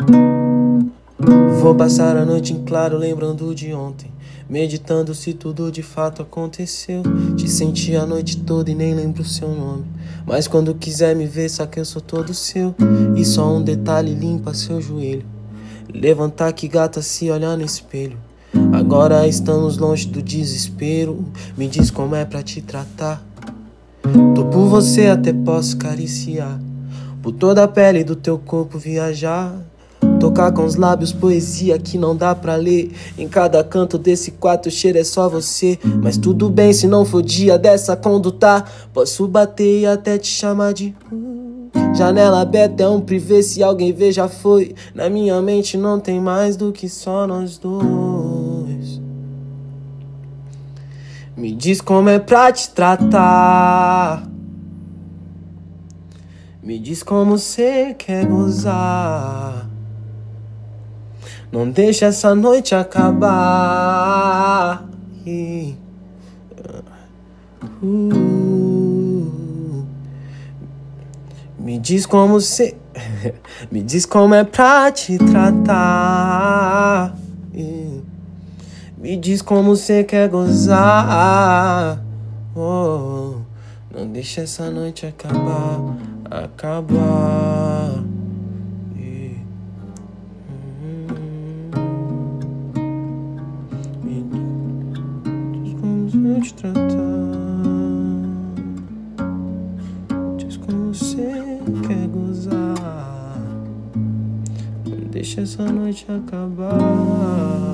Vou passar a noite em claro lembrando de ontem, meditando se tudo de fato aconteceu. Te senti a noite toda e nem lembro o seu nome, mas quando quiser me ver sabe que eu sou todo seu. E só um detalhe limpa seu joelho, levantar que gata se olhar no espelho. Agora estamos longe do desespero, me diz como é pra te tratar. Tô por você até posso cariciar, por toda a pele do teu corpo viajar, tocar com os lábios poesia que não dá pra ler. Em cada canto desse quarto o cheiro é só você. Mas tudo bem se não for dia dessa conduta, posso bater e até te chamar de janela aberta é um privê, se alguém ver já foi. Na minha mente não tem mais do que só nós dois. Me diz como é pra te tratar, me diz como cê quer gozar. Não deixa essa noite acabar. Me diz como cê me diz como é pra te tratar. Me diz como cê quer gozar. Oh, não deixa essa noite acabar. Me diz como cê te tratar. Diz como cê quer gozar. Não deixa essa noite acabar.